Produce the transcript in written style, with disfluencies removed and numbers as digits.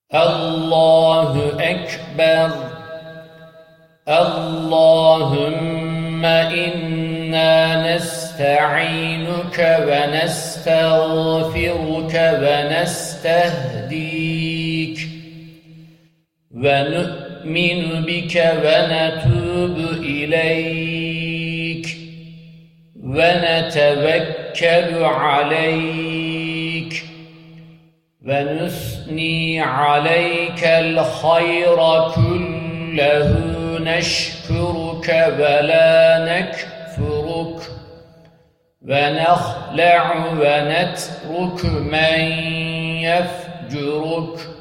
الله أكبر. اللهم إنا نستعينك ونستغفرك ونستهديك ونؤمن بك ونتوب إليك ونتوكل عليك ونثني عليك الخير كله نشكرك ولا نكفرك ونخلع ونترك من يفجرك